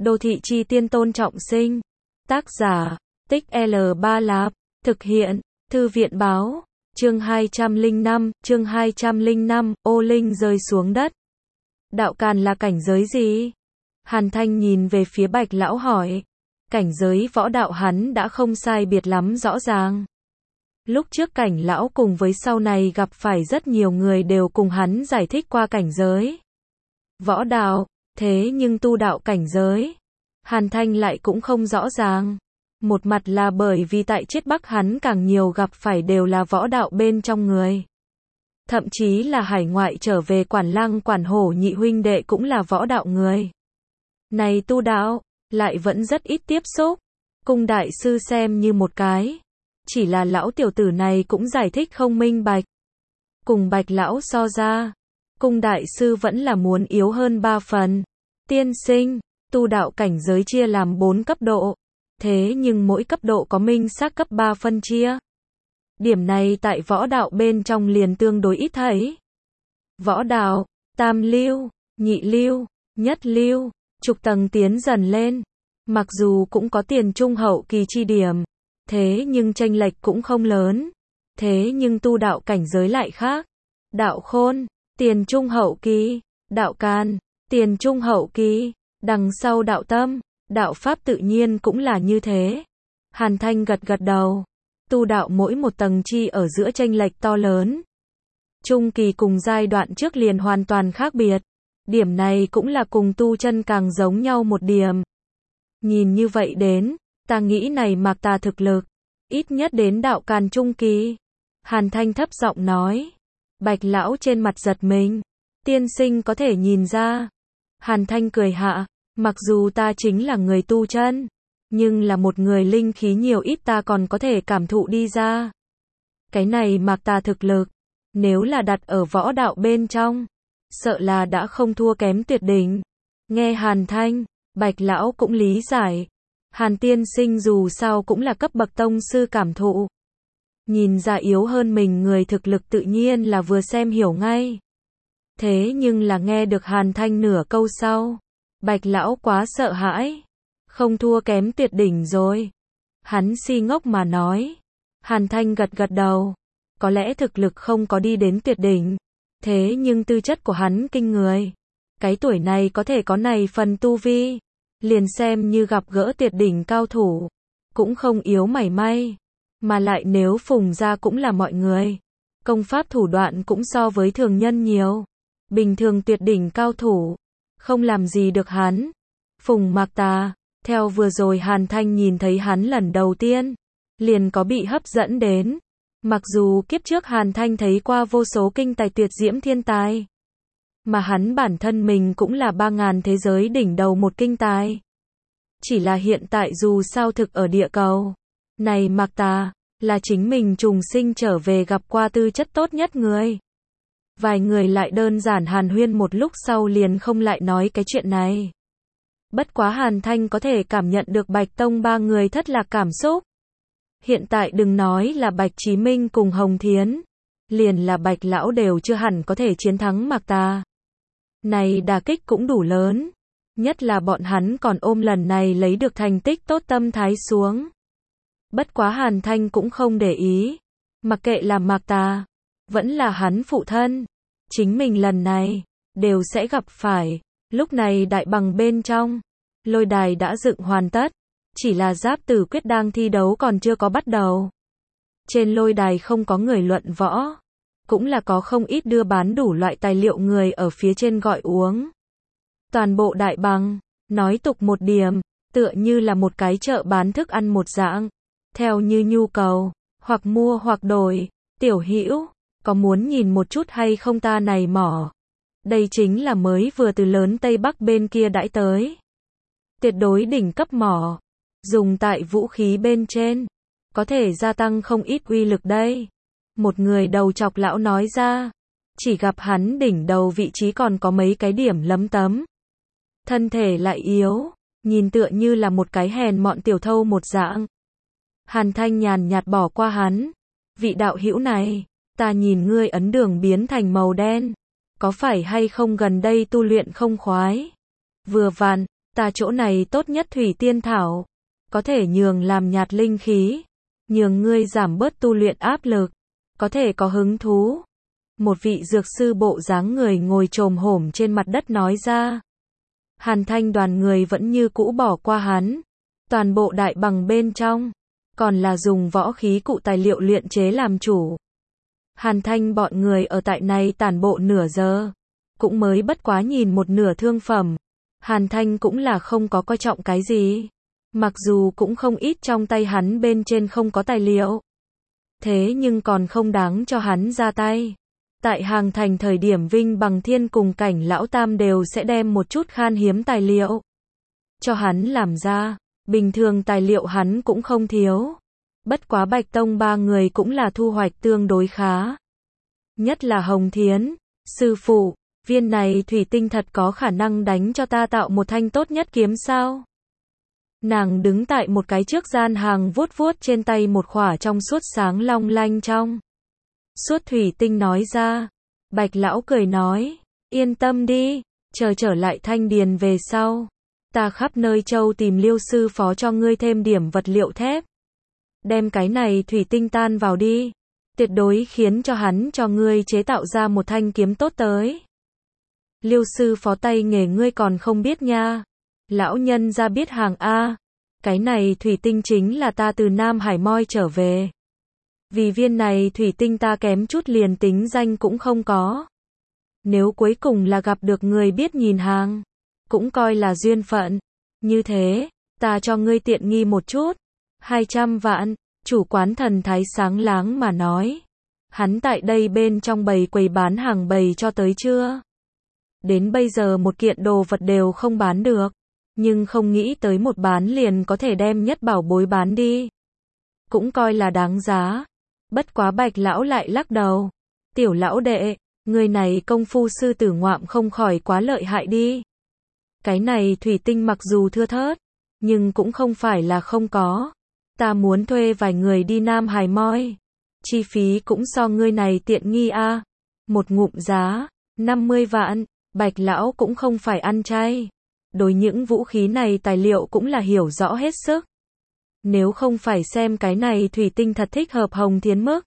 Đô thị chi tiên Tôn Trọng Sinh. Tác giả, Tích L3 Lạp. Thực hiện, Thư viện báo. Chương 205, ô linh rơi xuống đất. Đạo Càn là cảnh giới gì? Hàn Thanh nhìn về phía Bạch Lão hỏi. Cảnh giới võ đạo hắn đã không sai biệt lắm rõ ràng. Lúc trước Cảnh Lão cùng với sau này gặp phải rất nhiều người đều cùng hắn giải thích qua cảnh giới võ đạo, thế nhưng tu đạo cảnh giới, Hàn Thanh lại cũng không rõ ràng. Một mặt là bởi vì tại Chiết Bắc hắn càng nhiều gặp phải đều là võ đạo bên trong người. Thậm chí là hải ngoại trở về Quản Lăng Quản Hổ nhị huynh đệ cũng là võ đạo người. Này tu đạo, lại vẫn rất ít tiếp xúc. Cung đại sư xem như một cái. Chỉ là lão tiểu tử này cũng giải thích không minh bạch. Cùng Bạch Lão so ra, Cung đại sư vẫn là muốn yếu hơn 3 phần. Tiên sinh, tu đạo cảnh giới chia làm 4 cấp độ. Thế nhưng mỗi cấp độ có minh xác cấp 3 phân chia. Điểm này tại võ đạo bên trong liền tương đối ít thấy. Võ đạo, tam lưu, nhị lưu, nhất lưu, trục tầng tiến dần lên. Mặc dù cũng có tiền trung hậu kỳ chi điểm, thế nhưng chênh lệch cũng không lớn. Thế nhưng tu đạo cảnh giới lại khác. Đạo Khôn, tiền trung hậu kỳ, đạo Càn, tiền trung hậu kỳ, đằng sau đạo Tâm, đạo Pháp tự nhiên cũng là như thế. Hàn Thanh gật gật đầu. Tu đạo mỗi một tầng chi ở giữa chênh lệch to lớn. Trung kỳ cùng giai đoạn trước liền hoàn toàn khác biệt. Điểm này cũng là cùng tu chân càng giống nhau một điểm. Nhìn như vậy đến, ta nghĩ này Mạc Tà thực lực, ít nhất đến đạo Càn trung kỳ. Hàn Thanh thấp giọng nói. Bạch Lão trên mặt giật mình. Tiên sinh có thể nhìn ra. Hàn Thanh cười hạ. Mặc dù ta chính là người tu chân, nhưng là một người linh khí nhiều ít ta còn có thể cảm thụ đi ra. Cái này Mạc Tà thực lực, nếu là đặt ở võ đạo bên trong, sợ là đã không thua kém tuyệt đỉnh. Nghe Hàn Thanh, Bạch Lão cũng lý giải. Hàn tiên sinh dù sao cũng là cấp bậc tông sư cảm thụ. Nhìn ra yếu hơn mình người thực lực tự nhiên là vừa xem hiểu ngay. Thế nhưng là nghe được Hàn Thanh nửa câu sau, Bạch Lão quá sợ hãi. Không thua kém tuyệt đỉnh rồi. Hắn si ngốc mà nói. Hàn Thanh gật gật đầu. Có lẽ thực lực không có đi đến tuyệt đỉnh. Thế nhưng tư chất của hắn kinh người. Cái tuổi này có thể có này phần tu vi. Liền xem như gặp gỡ tuyệt đỉnh cao thủ. Cũng không yếu mảy may. Mà lại nếu phùng ra cũng là mọi người. Công pháp thủ đoạn cũng so với thường nhân nhiều. Bình thường tuyệt đỉnh cao thủ không làm gì được hắn. Phùng Mạc Tà, theo vừa rồi Hàn Thanh nhìn thấy hắn lần đầu tiên, liền có bị hấp dẫn đến. Mặc dù kiếp trước Hàn Thanh thấy qua vô số kinh tài tuyệt diễm thiên tài, mà hắn bản thân mình cũng là 3000 thế giới đỉnh đầu một kinh tài. Chỉ là hiện tại dù sao thực ở địa cầu, này Mạc Tà, là chính mình trùng sinh trở về gặp qua tư chất tốt nhất người. Vài người lại đơn giản hàn huyên một lúc sau liền không lại nói cái chuyện này. Bất quá Hàn Thanh có thể cảm nhận được Bạch Tông 3 người thất lạc cảm xúc. Hiện tại đừng nói là Bạch Chí Minh cùng Hồng Thiến, liền là Bạch Lão đều chưa hẳn có thể chiến thắng Mạc Tà. Này đả kích cũng đủ lớn. Nhất là bọn hắn còn ôm lần này lấy được thành tích tốt tâm thái xuống. Bất quá Hàn Thanh cũng không để ý. Mặc kệ là Mạc Tà, vẫn là hắn phụ thân. Chính mình lần này, đều sẽ gặp phải. Lúc này đại bằng bên trong, lôi đài đã dựng hoàn tất. Chỉ là Giáp Tử Quyết đang thi đấu còn chưa có bắt đầu. Trên lôi đài không có người luận võ. Cũng là có không ít đưa bán đủ loại tài liệu người ở phía trên gọi uống. Toàn bộ đại bằng, nói tục một điểm, tựa như là một cái chợ bán thức ăn một dạng. Theo như nhu cầu, hoặc mua hoặc đổi. Tiểu Hữu, có muốn nhìn một chút hay không ta này mỏ? Đây chính là mới vừa từ lớn Tây Bắc bên kia đãi tới. Tuyệt đối đỉnh cấp mỏ. Dùng tại vũ khí bên trên. Có thể gia tăng không ít uy lực đây. Một người đầu chọc lão nói ra. Chỉ gặp hắn đỉnh đầu vị trí còn có mấy cái điểm lấm tấm. Thân thể lại yếu. Nhìn tựa như là một cái hèn mọn tiểu thâu một dạng. Hàn Thanh nhàn nhạt bỏ qua hắn. Vị đạo hữu này, ta nhìn ngươi ấn đường biến thành màu đen. Có phải hay không gần đây tu luyện không khoái? Vừa vặn, Ta chỗ này tốt nhất thủy tiên thảo, có thể nhường làm nhạt linh khí, nhường ngươi giảm bớt tu luyện áp lực, có thể có hứng thú. Một vị dược sư bộ dáng người ngồi chồm hổm trên mặt đất nói ra. Hàn Thanh đoàn người vẫn như cũ bỏ qua hắn. Toàn bộ đại bằng bên trong, còn là dùng võ khí cụ tài liệu luyện chế làm chủ. Hàn Thanh bọn người ở tại này tản bộ nửa giờ, cũng mới bất quá nhìn một nửa thương phẩm. Hàn Thanh cũng là không có coi trọng cái gì. Mặc dù cũng không ít trong tay hắn bên trên không có tài liệu. Thế nhưng còn không đáng cho hắn ra tay. Tại Hàng Thành thời điểm Vinh Bằng Thiên cùng Cảnh Lão Tam đều sẽ đem một chút khan hiếm tài liệu cho hắn làm ra. Bình thường tài liệu hắn cũng không thiếu. Bất quá Bạch Tông ba người cũng là thu hoạch tương đối khá. Nhất là Hồng Thiến. Sư phụ, viên này thủy tinh thật có khả năng đánh cho ta tạo một thanh tốt nhất kiếm sao? Nàng đứng tại một cái trước gian hàng vuốt vuốt trên tay một khỏa trong suốt sáng long lanh trong suốt thủy tinh nói ra. Bạch lão cười nói, yên tâm đi, chờ trở lại Thanh Điền về sau, ta khắp nơi châu tìm Liêu sư phó cho ngươi thêm điểm vật liệu thép. Đem cái này thủy tinh tan vào đi, tuyệt đối khiến cho hắn cho ngươi chế tạo ra một thanh kiếm tốt tới. Liêu sư phó tay nghề ngươi còn không biết nha. Lão nhân ra biết hàng A. Cái này thủy tinh chính là ta từ Nam Hải moi trở về. Vì viên này thủy tinh ta kém chút liền tính danh cũng không có. Nếu cuối cùng là gặp được người biết nhìn hàng, cũng coi là duyên phận. Như thế, ta cho ngươi tiện nghi một chút. 200 vạn, chủ quán thần thái sáng láng mà nói. Hắn tại đây bên trong bầy quầy bán hàng bầy cho tới chưa? Đến bây giờ một kiện đồ vật đều không bán được. Nhưng không nghĩ tới một bán liền có thể đem nhất bảo bối bán đi. Cũng coi là đáng giá. Bất quá Bạch lão lại lắc đầu. Tiểu lão đệ, người này công phu sư tử ngoạm không khỏi quá lợi hại đi. Cái này thủy tinh mặc dù thưa thớt, nhưng cũng không phải là không có. Ta muốn thuê vài người đi Nam Hải moi. Chi phí cũng so ngươi này tiện nghi a. Một ngụm giá, 50 vạn, Bạch lão cũng không phải ăn chay. Đối những vũ khí này tài liệu cũng là hiểu rõ hết sức. Nếu không phải xem cái này thủy tinh thật thích hợp Hồng Thiến mức,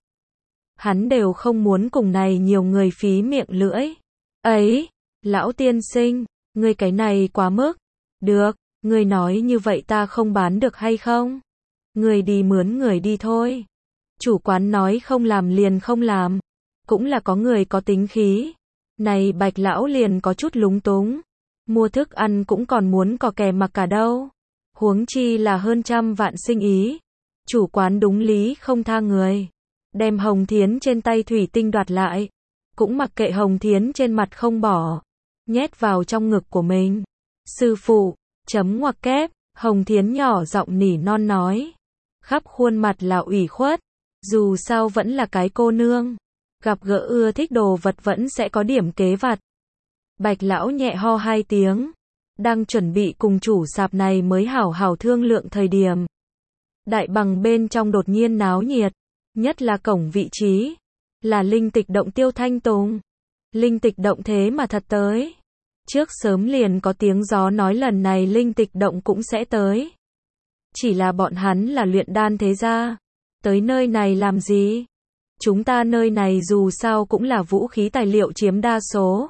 hắn đều không muốn cùng này nhiều người phí miệng lưỡi. Ấy, lão tiên sinh, ngươi cái này quá mức. Được, ngươi nói như vậy ta không bán được hay không? Ngươi đi mướn người đi thôi. Chủ quán nói không làm liền không làm. Cũng là có người có tính khí. Này Bạch lão liền có chút lúng túng. Mua thức ăn cũng còn muốn cò kè mặc cả đâu. Huống chi là hơn 100 vạn sinh ý. Chủ quán đúng lý không tha người. Đem Hồng Thiến trên tay thủy tinh đoạt lại. Cũng mặc kệ Hồng Thiến trên mặt không bỏ. Nhét vào trong ngực của mình. Sư phụ, chấm ngoặc kép. Hồng Thiến nhỏ giọng nỉ non nói. Khắp khuôn mặt là ủy khuất. Dù sao vẫn là cái cô nương. Gặp gỡ ưa thích đồ vật vẫn sẽ có điểm kế vặt. Bạch lão nhẹ ho 2 tiếng. Đang chuẩn bị cùng chủ sạp này mới hảo hảo thương lượng thời điểm. Đại bằng bên trong đột nhiên náo nhiệt. Nhất là cổng vị trí. Là linh tịch động Tiêu Thanh Tùng. Linh tịch động thế mà thật tới. Trước sớm liền có tiếng gió nói lần này linh tịch động cũng sẽ tới. Chỉ là bọn hắn là luyện đan thế gia. Tới nơi này làm gì? Chúng ta nơi này dù sao cũng là vũ khí tài liệu chiếm đa số.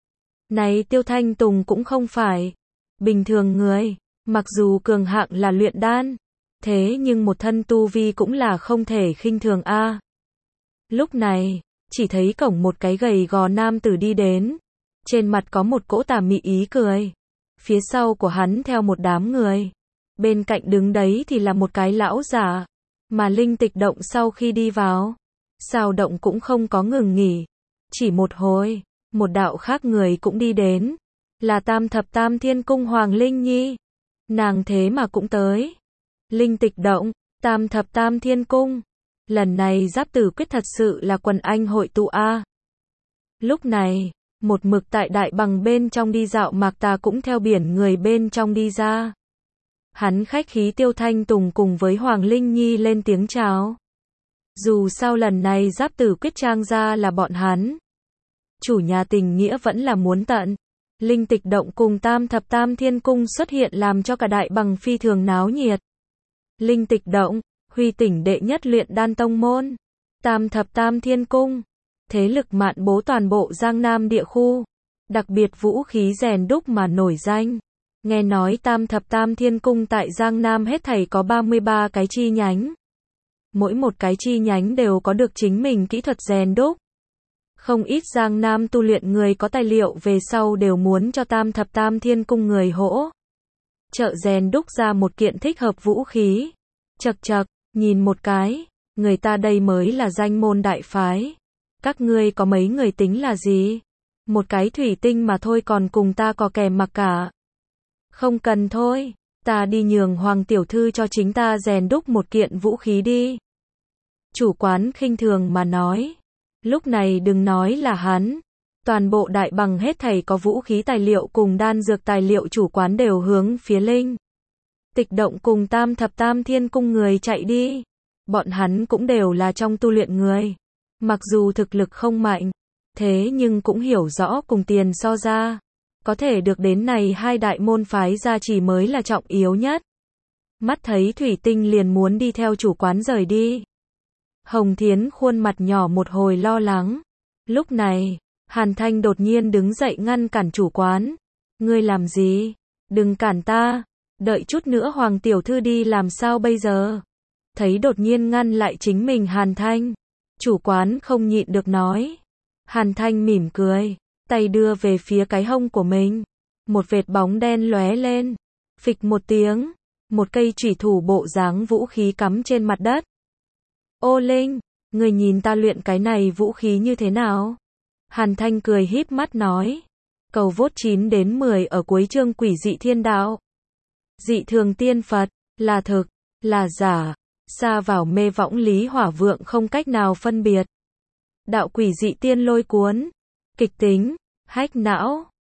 Này Tiêu Thanh Tùng cũng không phải bình thường người, mặc dù cường hạng là luyện đan, thế nhưng một thân tu vi cũng là không thể khinh thường a. Lúc này, chỉ thấy cổng một cái gầy gò nam tử đi đến, trên mặt có một cỗ tà mị ý cười. Phía sau của hắn theo một đám người, bên cạnh đứng đấy thì là một cái lão giả, mà linh tịch động sau khi đi vào, sao động cũng không có ngừng nghỉ, chỉ một hồi. Một đạo khác người cũng đi đến, là Tam Thập Tam Thiên Cung Hoàng Linh Nhi. Nàng thế mà cũng tới. Linh tịch động, Tam Thập Tam Thiên Cung. Lần này Giáp Tử Quyết thật sự là quần anh hội tụ a. Lúc này, một mực tại đại bằng bên trong đi dạo Mạc Tà cũng theo biển người bên trong đi ra. Hắn khách khí Tiêu Thanh Tùng cùng với Hoàng Linh Nhi lên tiếng chào. Dù sao lần này Giáp Tử Quyết trang ra là bọn hắn. Chủ nhà tình nghĩa vẫn là muốn tận. Linh Tịch Động cùng Tam Thập Tam Thiên Cung xuất hiện làm cho cả Đại Bằng phi thường náo nhiệt. Linh Tịch Động, Huy tỉnh đệ nhất luyện đan tông môn. Tam Thập Tam Thiên Cung, thế lực mạn bố toàn bộ Giang Nam địa khu, đặc biệt vũ khí rèn đúc mà nổi danh. Nghe nói Tam Thập Tam Thiên Cung tại Giang Nam hết thảy có 33 cái chi nhánh. Mỗi một cái chi nhánh đều có được chính mình kỹ thuật rèn đúc. Không ít Giang Nam tu luyện người có tài liệu về sau đều muốn cho Tam Thập Tam Thiên Cung người hỗ trợ rèn đúc ra một kiện thích hợp vũ khí. Chậc chậc, nhìn một cái, người ta đây mới là danh môn đại phái. Các ngươi có mấy người tính là gì? Một cái thủy tinh mà thôi còn cùng ta có kèm mặc cả. Không cần thôi, ta đi nhường Hoàng tiểu thư cho chính ta rèn đúc một kiện vũ khí đi. Chủ quán khinh thường mà nói. Lúc này đừng nói là hắn. Toàn bộ Đại Bằng hết thảy có vũ khí tài liệu cùng đan dược tài liệu chủ quán đều hướng phía Linh Tịch Động cùng Tam Thập Tam Thiên Cung người chạy đi. Bọn hắn cũng đều là trong tu luyện người. Mặc dù thực lực không mạnh, thế nhưng cũng hiểu rõ cùng tiền so ra. Có thể được đến này hai đại môn phái gia trì mới là trọng yếu nhất. Mắt thấy thủy tinh liền muốn đi theo chủ quán rời đi. Hồng Thiến khuôn mặt nhỏ một hồi lo lắng. Lúc này, Hàn Thanh đột nhiên đứng dậy ngăn cản chủ quán. Ngươi làm gì? Đừng cản ta. Đợi chút nữa Hoàng tiểu thư đi làm sao bây giờ? Thấy đột nhiên ngăn lại chính mình Hàn Thanh. Chủ quán không nhịn được nói. Hàn Thanh mỉm cười, tay đưa về phía cái hông của mình. Một vệt bóng đen lóe lên. Phịch một tiếng, một cây chủy thủ bộ dáng vũ khí cắm trên mặt đất. Ô Linh, người nhìn ta luyện cái này vũ khí như thế nào? Hàn Thanh cười híp mắt nói. Cầu vote 9 đến 10 ở cuối chương Quỷ dị thiên đạo. Dị thường tiên Phật, là thực, là giả, xa vào mê võng lý hỏa vượng không cách nào phân biệt. Đạo quỷ dị tiên lôi cuốn, kịch tính, hách não.